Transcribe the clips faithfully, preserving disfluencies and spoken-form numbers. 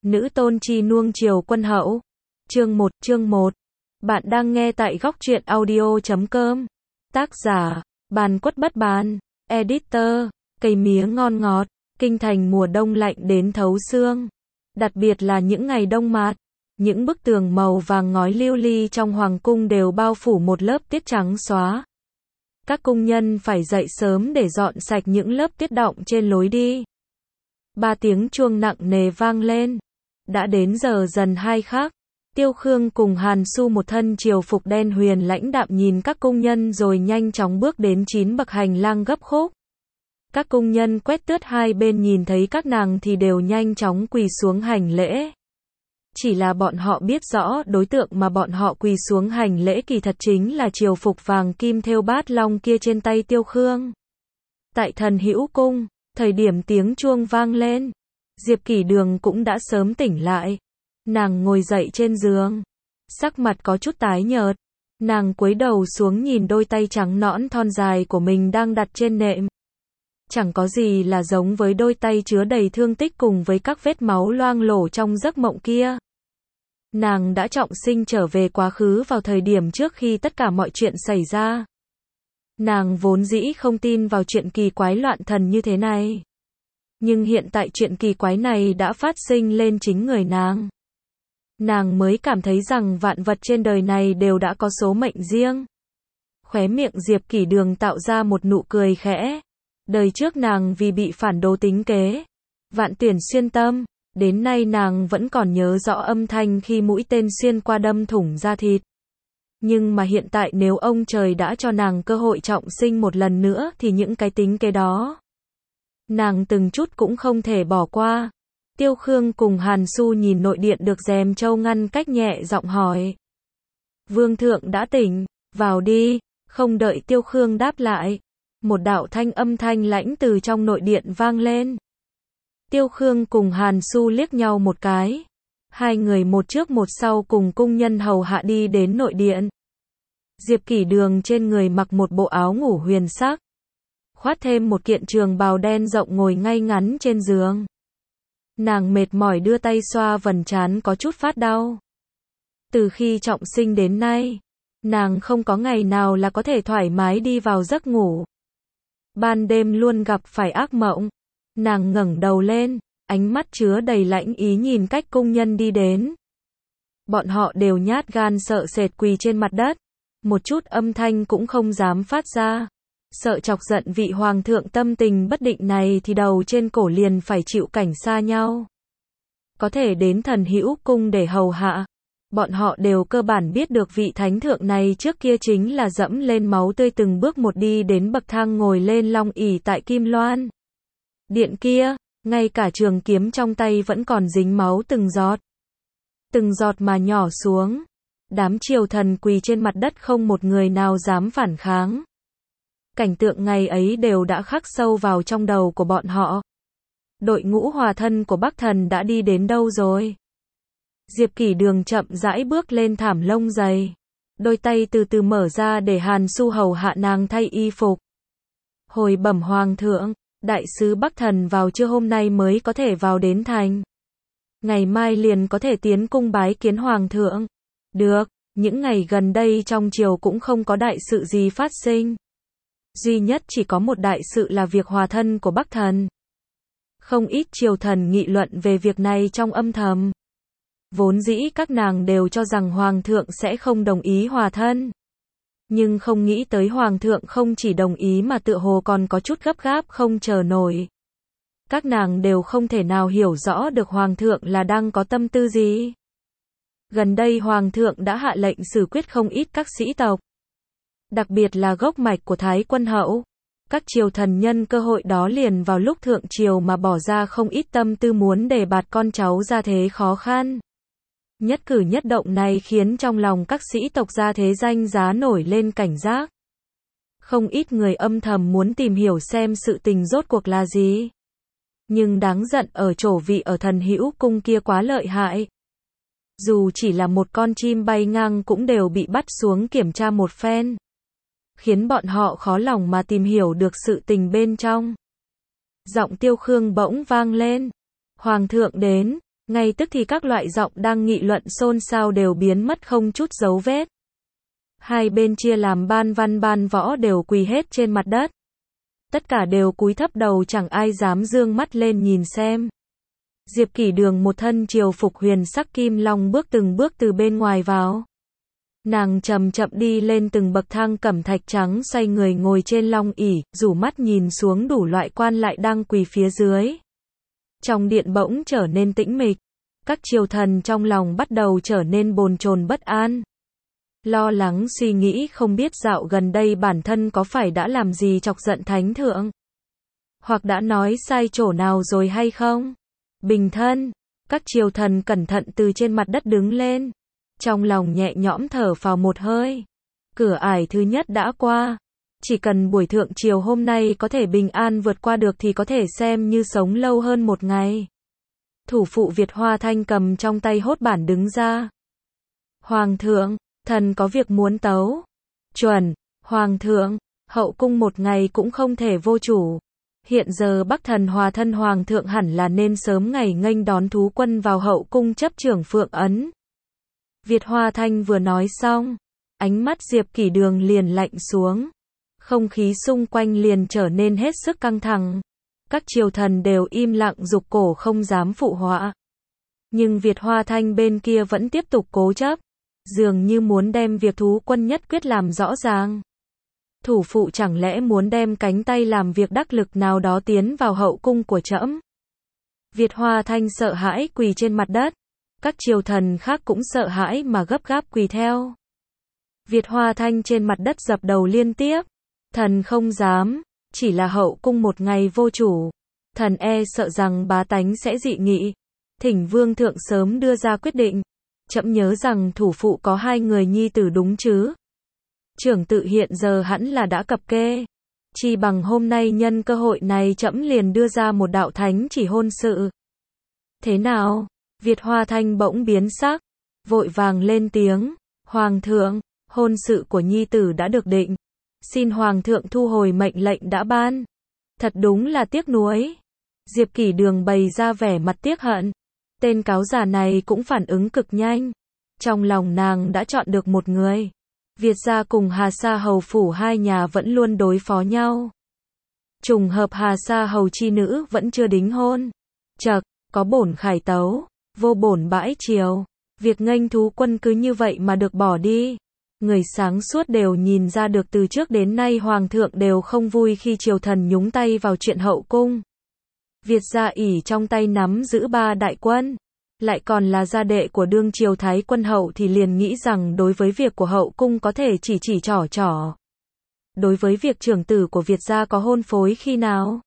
Nữ tôn chi nuông chiều quân hậu. Chương một, chương một. Bạn đang nghe tại góc truyện audio chấm com. Tác giả, Bàn Quất Bất Bàn. Editor, cây mía ngon ngọt. Kinh thành mùa đông lạnh đến thấu xương. Đặc biệt là những ngày đông mát. Những bức tường màu vàng ngói lưu ly trong hoàng cung đều bao phủ một lớp tiết trắng xóa. Các cung nhân phải dậy sớm để dọn sạch những lớp tiết đọng trên lối đi. Ba tiếng chuông nặng nề vang lên. Đã đến giờ dần hai khắc. Tiêu Khương cùng Hàn Su một thân triều phục đen huyền lãnh đạm nhìn các cung nhân rồi nhanh chóng bước đến chín bậc hành lang gấp khúc. Các cung nhân quét tước hai bên nhìn thấy các nàng thì đều nhanh chóng quỳ xuống hành lễ. Chỉ là bọn họ biết rõ đối tượng mà bọn họ quỳ xuống hành lễ kỳ thật chính là triều phục vàng kim thêu bát long kia trên tay Tiêu Khương. Tại Thần Hữu Cung, thời điểm tiếng chuông vang lên, Diệp Kỷ Đường cũng đã sớm tỉnh lại. Nàng ngồi dậy trên giường, sắc mặt có chút tái nhợt. Nàng cúi đầu xuống nhìn đôi tay trắng nõn thon dài của mình đang đặt trên nệm. Chẳng có gì là giống với đôi tay chứa đầy thương tích cùng với các vết máu loang lổ trong giấc mộng kia. Nàng đã trọng sinh trở về quá khứ vào thời điểm trước khi tất cả mọi chuyện xảy ra. Nàng vốn dĩ không tin vào chuyện kỳ quái loạn thần như thế này. Nhưng hiện tại chuyện kỳ quái này đã phát sinh lên chính người nàng. Nàng mới cảm thấy rằng vạn vật trên đời này đều đã có số mệnh riêng. Khóe miệng Diệp Kỷ Đường tạo ra một nụ cười khẽ. Đời trước nàng vì bị phản đồ tính kế, vạn tuyển xuyên tâm, đến nay nàng vẫn còn nhớ rõ âm thanh khi mũi tên xuyên qua đâm thủng da thịt. Nhưng mà hiện tại nếu ông trời đã cho nàng cơ hội trọng sinh một lần nữa thì những cái tính kế đó, nàng từng chút cũng không thể bỏ qua. Tiêu Khương cùng Hàn Su nhìn nội điện được rèm châu ngăn cách nhẹ giọng hỏi. Vương thượng đã tỉnh, vào đi. Không đợi Tiêu Khương đáp lại, một đạo thanh âm thanh lãnh từ trong nội điện vang lên. Tiêu Khương cùng Hàn Su liếc nhau một cái. Hai người một trước một sau cùng cung nhân hầu hạ đi đến nội điện. Diệp Kỷ Đường trên người mặc một bộ áo ngủ huyền sắc, khoác thêm một kiện trường bào đen rộng ngồi ngay ngắn trên giường. Nàng mệt mỏi đưa tay xoa vầng trán có chút phát đau. Từ khi trọng sinh đến nay, nàng không có ngày nào là có thể thoải mái đi vào giấc ngủ. Ban đêm luôn gặp phải ác mộng. Nàng ngẩng đầu lên, ánh mắt chứa đầy lãnh ý nhìn cách cung nhân đi đến. Bọn họ đều nhát gan sợ sệt quỳ trên mặt đất, một chút âm thanh cũng không dám phát ra. Sợ chọc giận vị hoàng thượng tâm tình bất định này thì đầu trên cổ liền phải chịu cảnh xa nhau. Có thể đến Thần Hữu Cung để hầu hạ, bọn họ đều cơ bản biết được vị thánh thượng này trước kia chính là dẫm lên máu tươi từng bước một đi đến bậc thang ngồi lên long ỷ tại Kim Loan điện kia, ngay cả trường kiếm trong tay vẫn còn dính máu từng giọt. Từng giọt mà nhỏ xuống. Đám triều thần quỳ trên mặt đất không một người nào dám phản kháng. Cảnh tượng ngày ấy đều đã khắc sâu vào trong đầu của bọn họ. Đội ngũ hòa thân của Bắc Thần đã đi đến đâu rồi? Diệp Kỷ Đường chậm rãi bước lên thảm lông dày. Đôi tay từ từ mở ra để Hàn Su hầu hạ nàng thay y phục. Hồi bẩm hoàng thượng, đại sứ Bắc Thần vào trưa hôm nay mới có thể vào đến thành. Ngày mai liền có thể tiến cung bái kiến hoàng thượng. Được, những ngày gần đây trong triều cũng không có đại sự gì phát sinh. Duy nhất chỉ có một đại sự là việc hòa thân của Bắc Thần. Không ít triều thần nghị luận về việc này trong âm thầm. Vốn dĩ các nàng đều cho rằng hoàng thượng sẽ không đồng ý hòa thân. Nhưng không nghĩ tới hoàng thượng không chỉ đồng ý mà tựa hồ còn có chút gấp gáp không chờ nổi. Các nàng đều không thể nào hiểu rõ được hoàng thượng là đang có tâm tư gì. Gần đây hoàng thượng đã hạ lệnh xử quyết không ít các sĩ tộc. Đặc biệt là gốc mạch của Thái Quân Hậu. Các triều thần nhân cơ hội đó liền vào lúc thượng triều mà bỏ ra không ít tâm tư muốn đề bạt con cháu ra thế khó khăn. Nhất cử nhất động này khiến trong lòng các sĩ tộc gia thế danh giá nổi lên cảnh giác. Không ít người âm thầm muốn tìm hiểu xem sự tình rốt cuộc là gì. Nhưng đáng giận ở chỗ vị ở Thần Hữu Cung kia quá lợi hại. Dù chỉ là một con chim bay ngang cũng đều bị bắt xuống kiểm tra một phen. Khiến bọn họ khó lòng mà tìm hiểu được sự tình bên trong. Giọng Tiêu Khương bỗng vang lên. Hoàng thượng đến. Ngay tức thì các loại giọng đang nghị luận xôn xao đều biến mất không chút dấu vết. Hai bên chia làm ban văn ban võ đều quỳ hết trên mặt đất. Tất cả đều cúi thấp đầu, chẳng ai dám dương mắt lên nhìn xem. Diệp Kỷ Đường một thân triều phục huyền sắc kim long bước từng bước từ bên ngoài vào. Nàng chậm chậm đi lên từng bậc thang cẩm thạch trắng, xoay người ngồi trên long ỷ, rủ mắt nhìn xuống đủ loại quan lại đang quỳ phía dưới. Trong điện bỗng trở nên tĩnh mịch. Các triều thần trong lòng bắt đầu trở nên bồn chồn bất an. Lo lắng suy nghĩ không biết dạo gần đây bản thân có phải đã làm gì chọc giận thánh thượng. Hoặc đã nói sai chỗ nào rồi hay không? Bình thân, các triều thần cẩn thận từ trên mặt đất đứng lên. Trong lòng nhẹ nhõm thở phào một hơi. Cửa ải thứ nhất đã qua. Chỉ cần buổi thượng triều hôm nay có thể bình an vượt qua được thì có thể xem như sống lâu hơn một ngày. Thủ phụ Việt Hoa Thanh cầm trong tay hốt bản đứng ra. Hoàng thượng, thần có việc muốn tấu. Chuẩn, Hoàng thượng, hậu cung một ngày cũng không thể vô chủ. Hiện giờ Bắc Thần Hòa thân Hoàng thượng hẳn là nên sớm ngày nghênh đón thú quân vào hậu cung chấp trưởng phượng ấn. Việt Hoa Thanh vừa nói xong, ánh mắt Diệp Kỷ Đường liền lạnh xuống. Không khí xung quanh liền trở nên hết sức căng thẳng. Các triều thần đều im lặng rụt cổ không dám phụ họa. Nhưng Việt Hoa Thanh bên kia vẫn tiếp tục cố chấp, dường như muốn đem việc thú quân nhất quyết làm rõ ràng. Thủ phụ chẳng lẽ muốn đem cánh tay làm việc đắc lực nào đó tiến vào hậu cung của trẫm? Việt Hoa Thanh sợ hãi quỳ trên mặt đất. Các triều thần khác cũng sợ hãi mà gấp gáp quỳ theo. Việt Hoa Thanh trên mặt đất dập đầu liên tiếp. Thần không dám, chỉ là hậu cung một ngày vô chủ. Thần e sợ rằng bá tánh sẽ dị nghị. Thỉnh vương thượng sớm đưa ra quyết định. Trẫm nhớ rằng thủ phụ có hai người nhi tử đúng chứ? Trưởng tự hiện giờ hẳn là đã cập kê. Chi bằng hôm nay nhân cơ hội này trẫm liền đưa ra một đạo thánh chỉ hôn sự. Thế nào? Việt Hoa Thanh bỗng biến sắc, vội vàng lên tiếng. Hoàng thượng, hôn sự của nhi tử đã được định. Xin Hoàng thượng thu hồi mệnh lệnh đã ban. Thật đúng là tiếc nuối. Diệp Kỷ Đường bày ra vẻ mặt tiếc hận. Tên cáo già này cũng phản ứng cực nhanh. Trong lòng nàng đã chọn được một người. Việt gia cùng Hà Sa Hầu phủ hai nhà vẫn luôn đối phó nhau. Trùng hợp Hà Sa Hầu chi nữ vẫn chưa đính hôn. Chậc, có bổn khải tấu, vô bổn bãi triều. Việc nghênh thú quân cứ như vậy mà được bỏ đi. Người sáng suốt đều nhìn ra được từ trước đến nay Hoàng thượng đều không vui khi triều thần nhúng tay vào chuyện hậu cung. Việt gia ỷ trong tay nắm giữ ba đại quân, lại còn là gia đệ của đương triều thái quân hậu thì liền nghĩ rằng đối với việc của hậu cung có thể chỉ chỉ trỏ trỏ. Đối với việc trưởng tử của Việt gia có hôn phối khi nào,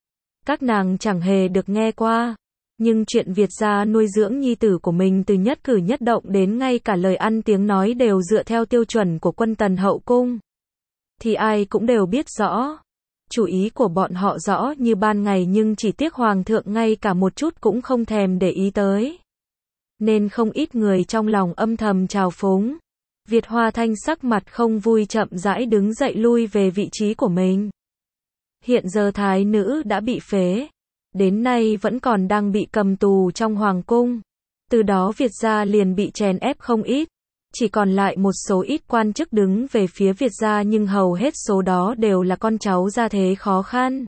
các nàng chẳng hề được nghe qua. Nhưng chuyện Việt gia nuôi dưỡng nhi tử của mình từ nhất cử nhất động đến ngay cả lời ăn tiếng nói đều dựa theo tiêu chuẩn của quân tần hậu cung, thì ai cũng đều biết rõ. Chủ ý của bọn họ rõ như ban ngày, nhưng chỉ tiếc Hoàng thượng ngay cả một chút cũng không thèm để ý tới. Nên không ít người trong lòng âm thầm trào phúng. Việt Hoa Thanh sắc mặt không vui chậm rãi đứng dậy lui về vị trí của mình. Hiện giờ thái nữ đã bị phế, đến nay vẫn còn đang bị cầm tù trong hoàng cung. Từ đó Việt gia liền bị chèn ép không ít. Chỉ còn lại một số ít quan chức đứng về phía Việt gia, nhưng hầu hết số đó đều là con cháu gia thế khó khăn.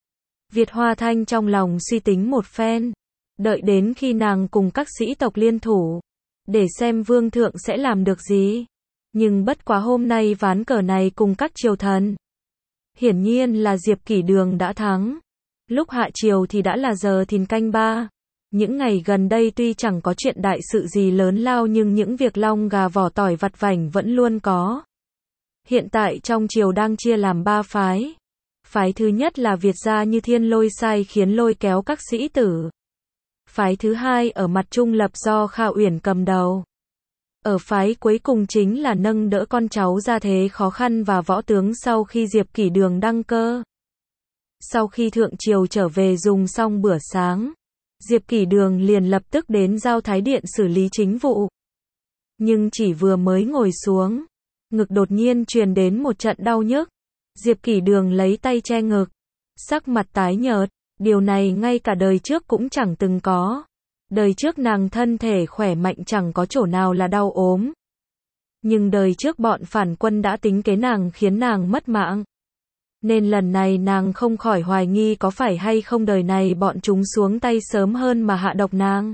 Việt Hoa Thanh trong lòng suy tính một phen, đợi đến khi nàng cùng các sĩ tộc liên thủ, để xem vương thượng sẽ làm được gì. Nhưng bất quá hôm nay ván cờ này cùng các triều thần, hiển nhiên là Diệp Kỷ Đường đã thắng. Lúc hạ triều thì đã là giờ thìn canh ba. Những ngày gần đây tuy chẳng có chuyện đại sự gì lớn lao, nhưng những việc long gà vỏ tỏi vặt vảnh vẫn luôn có. Hiện tại trong triều đang chia làm ba phái. Phái thứ nhất là Việt gia như thiên lôi sai khiến lôi kéo các sĩ tử. Phái thứ hai ở mặt trung lập do Kha Uyển cầm đầu. Ở phái cuối cùng chính là nâng đỡ con cháu gia thế khó khăn và võ tướng sau khi Diệp Kỷ Đường đăng cơ. Sau khi thượng triều trở về dùng xong bữa sáng, Diệp Kỷ Đường liền lập tức đến Giao Thái Điện xử lý chính vụ. Nhưng chỉ vừa mới ngồi xuống, ngực đột nhiên truyền đến một trận đau nhức. Diệp Kỷ Đường lấy tay che ngực, sắc mặt tái nhợt, điều này ngay cả đời trước cũng chẳng từng có. Đời trước nàng thân thể khỏe mạnh chẳng có chỗ nào là đau ốm. Nhưng đời trước bọn phản quân đã tính kế nàng khiến nàng mất mạng. Nên lần này nàng không khỏi hoài nghi có phải hay không đời này bọn chúng xuống tay sớm hơn mà hạ độc nàng.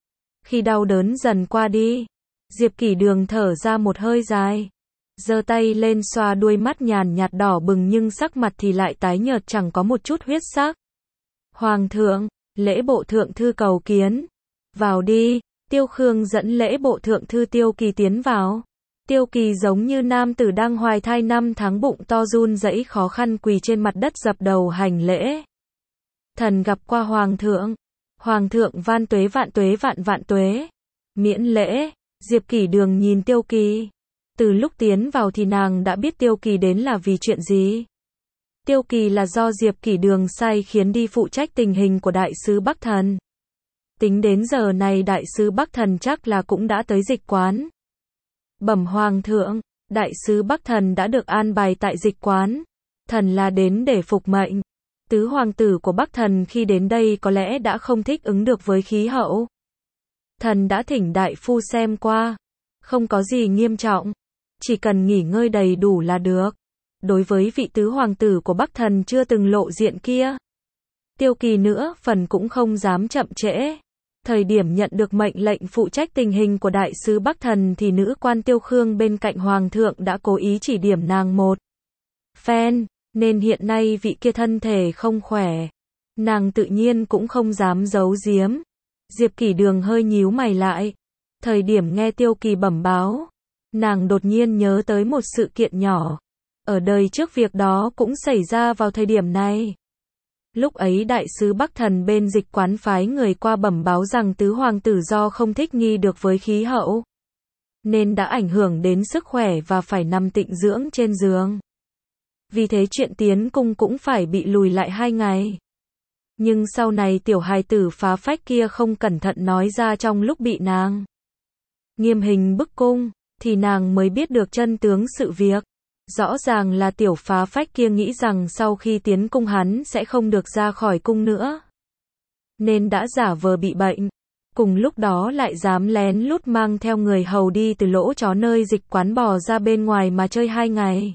Khi đau đớn dần qua đi, Diệp Kỷ Đường thở ra một hơi dài, giơ tay lên xoa đuôi mắt nhàn nhạt đỏ bừng nhưng sắc mặt thì lại tái nhợt chẳng có một chút huyết sắc. Hoàng thượng, lễ bộ thượng thư cầu kiến. Vào đi, Tiêu Khương dẫn lễ bộ thượng thư Tiêu Kỳ tiến vào. Tiêu Kỳ giống như nam tử đang hoài thai năm tháng bụng to run rẩy khó khăn quỳ trên mặt đất dập đầu hành lễ. Thần gặp qua Hoàng thượng. Hoàng thượng van tuế vạn tuế vạn vạn tuế. Miễn lễ. Diệp Kỷ Đường nhìn Tiêu Kỳ. Từ lúc tiến vào thì nàng đã biết Tiêu Kỳ đến là vì chuyện gì. Tiêu Kỳ là do Diệp Kỷ Đường sai khiến đi phụ trách tình hình của đại sứ Bắc Thần. Tính đến giờ này đại sứ Bắc Thần chắc là cũng đã tới dịch quán. Bẩm Hoàng thượng, đại sứ Bắc Thần đã được an bài tại dịch quán. Thần là đến để phục mệnh. Tứ hoàng tử của Bắc Thần khi đến đây có lẽ đã không thích ứng được với khí hậu. Thần đã thỉnh đại phu xem qua. Không có gì nghiêm trọng. Chỉ cần nghỉ ngơi đầy đủ là được. Đối với vị tứ hoàng tử của Bắc Thần chưa từng lộ diện kia, Tiêu Kỳ nữa phần cũng không dám chậm trễ. Thời điểm nhận được mệnh lệnh phụ trách tình hình của đại sứ Bắc Thần thì nữ quan Tiêu Khương bên cạnh Hoàng thượng đã cố ý chỉ điểm nàng một phen, nên hiện nay vị kia thân thể không khỏe. Nàng tự nhiên cũng không dám giấu giếm. Diệp Kỷ Đường hơi nhíu mày lại. Thời điểm nghe Tiêu Kỳ bẩm báo, nàng đột nhiên nhớ tới một sự kiện nhỏ. Ở đời trước việc đó cũng xảy ra vào thời điểm này. Lúc ấy đại sứ Bắc Thần bên dịch quán phái người qua bẩm báo rằng tứ hoàng tử do không thích nghi được với khí hậu, nên đã ảnh hưởng đến sức khỏe và phải nằm tịnh dưỡng trên giường. Vì thế chuyện tiến cung cũng phải bị lùi lại hai ngày. Nhưng sau này tiểu hài tử phá phách kia không cẩn thận nói ra trong lúc bị nàng nghiêm hình bức cung, thì nàng mới biết được chân tướng sự việc. Rõ ràng là tiểu phá phách kia nghĩ rằng sau khi tiến cung hắn sẽ không được ra khỏi cung nữa. Nên đã giả vờ bị bệnh. Cùng lúc đó lại dám lén lút mang theo người hầu đi từ lỗ chó nơi dịch quán bò ra bên ngoài mà chơi hai ngày.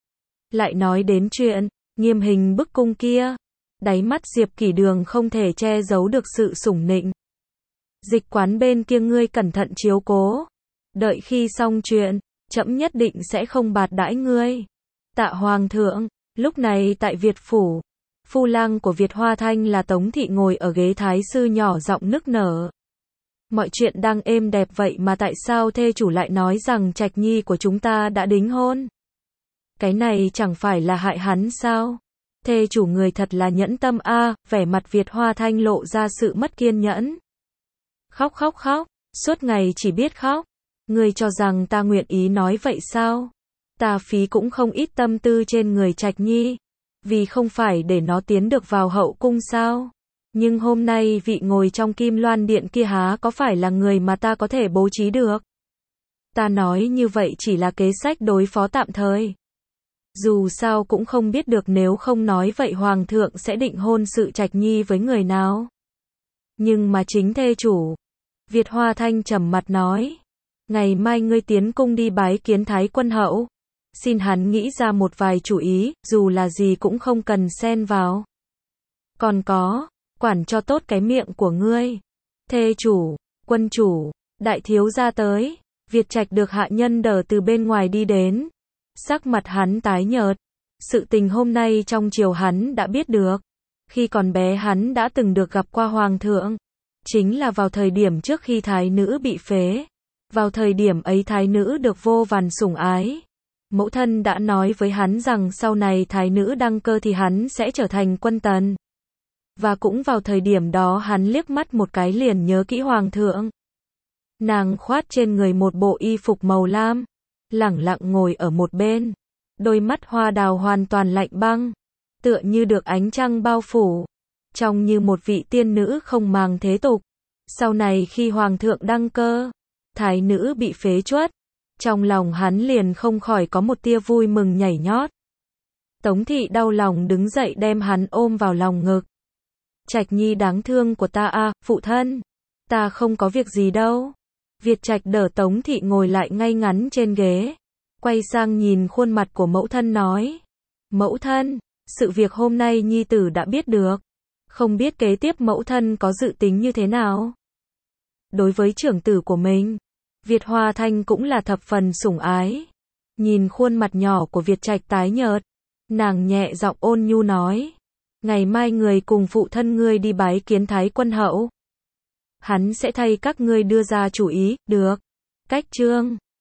Lại nói đến chuyện nghiêm hình bức cung kia, đáy mắt Diệp Kỷ Đường không thể che giấu được sự sủng nịnh. Dịch quán bên kia ngươi cẩn thận chiếu cố. Đợi khi xong chuyện, trẫm nhất định sẽ không bạt đãi ngươi. Tạ Hoàng thượng. Lúc này tại Việt phủ, phu lang của Việt Hoa Thanh là Tống Thị ngồi ở ghế thái sư nhỏ giọng nức nở. Mọi chuyện đang êm đẹp vậy mà tại sao thê chủ lại nói rằng trạch nhi của chúng ta đã đính hôn? Cái này chẳng phải là hại hắn sao? Thê chủ người thật là nhẫn tâm a. À, vẻ mặt Việt Hoa Thanh lộ ra sự mất kiên nhẫn. Khóc khóc khóc, suốt ngày chỉ biết khóc. Ngươi cho rằng ta nguyện ý nói vậy sao? Ta phí cũng không ít tâm tư trên người Trạch Nhi, vì không phải để nó tiến được vào hậu cung sao? Nhưng hôm nay vị ngồi trong Kim Loan Điện kia há có phải là người mà ta có thể bố trí được? Ta nói như vậy chỉ là kế sách đối phó tạm thời. Dù sao cũng không biết được nếu không nói vậy Hoàng thượng sẽ định hôn sự Trạch Nhi với người nào. Nhưng mà chính thê chủ, Việt Hoa Thanh trầm mặt nói. Ngày mai ngươi tiến cung đi bái kiến Thái Quân Hậu. Xin hắn nghĩ ra một vài chủ ý, dù là gì cũng không cần xen vào. Còn có, quản cho tốt cái miệng của ngươi. Thê chủ, quân chủ, đại thiếu gia tới. Việt Trạch được hạ nhân đỡ từ bên ngoài đi đến. Sắc mặt hắn tái nhợt. Sự tình hôm nay trong triều hắn đã biết được. Khi còn bé hắn đã từng được gặp qua Hoàng thượng. Chính là vào thời điểm trước khi thái nữ bị phế. Vào thời điểm ấy thái nữ được vô vàn sủng ái. Mẫu thân đã nói với hắn rằng sau này thái nữ đăng cơ thì hắn sẽ trở thành quân tần. Và cũng vào thời điểm đó hắn liếc mắt một cái liền nhớ kỹ Hoàng thượng. Nàng khoát trên người một bộ y phục màu lam, lẳng lặng ngồi ở một bên. Đôi mắt hoa đào hoàn toàn lạnh băng, tựa như được ánh trăng bao phủ. Trông như một vị tiên nữ không màng thế tục. Sau này khi Hoàng thượng đăng cơ, thái nữ bị phế truất, trong lòng hắn liền không khỏi có một tia vui mừng nhảy nhót. Tống Thị đau lòng đứng dậy đem hắn ôm vào lòng ngực. Trạch Nhi đáng thương của ta a, à, phụ thân. Ta không có việc gì đâu. Việt Trạch đỡ Tống Thị ngồi lại ngay ngắn trên ghế. Quay sang nhìn khuôn mặt của mẫu thân nói. Mẫu thân, sự việc hôm nay nhi tử đã biết được. Không biết kế tiếp mẫu thân có dự tính như thế nào? Đối với trưởng tử của mình, Việt Hoa Thanh cũng là thập phần sủng ái. Nhìn khuôn mặt nhỏ của Việt Trạch tái nhợt, nàng nhẹ giọng ôn nhu nói. Ngày mai người cùng phụ thân ngươi đi bái kiến Thái Quân Hậu. Hắn sẽ thay các ngươi đưa ra chủ ý, được. Cách chương